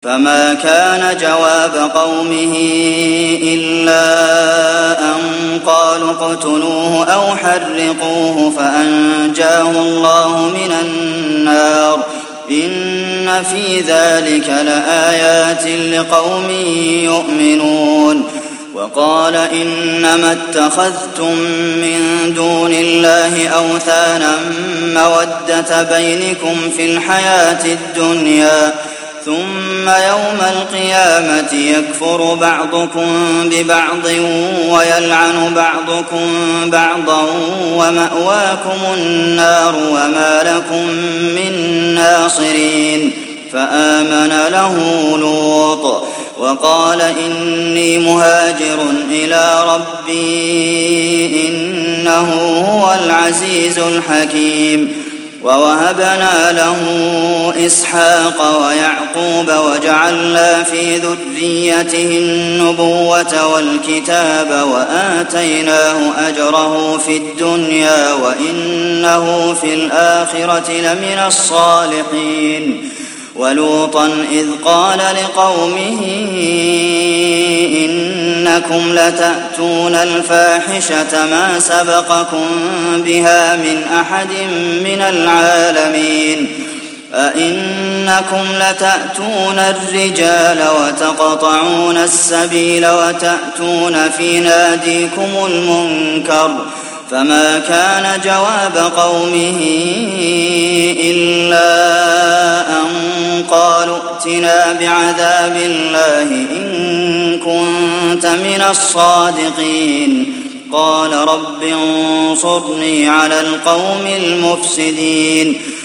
فما كان جواب قومه إلا أن قالوا اقتلوه أو حرقوه فأنجاه الله من النار إن في ذلك لآيات لقوم يؤمنون. وقال إنما اتخذتم من دون الله أوثانا مودة بينكم في الحياة الدنيا ثم يوم القيامة يكفر بعضكم ببعض ويلعن بعضكم بعضا ومأواكم النار وما لكم من ناصرين. فآمن له لوط وقال إني مهاجر إلى ربي إنه هو العزيز الحكيم. ووهبنا له إسحاق ويعقوب وجعلنا في ذريته النبوة والكتاب وآتيناه أجره في الدنيا وإنه في الآخرة لمن الصالحين. ولوطا إذ قال لقومه إنكم لتأتون الفاحشة ما سبقكم بها من أحد من العالمين أئنكم لتأتون الرجال وتقطعون السبيل وتأتون في ناديكم المنكر فما كان جواب قومه إلا أن قالوا ائتنا بعذاب الله إن كنت من الصادقين. قال رب انصرني على القوم المفسدين.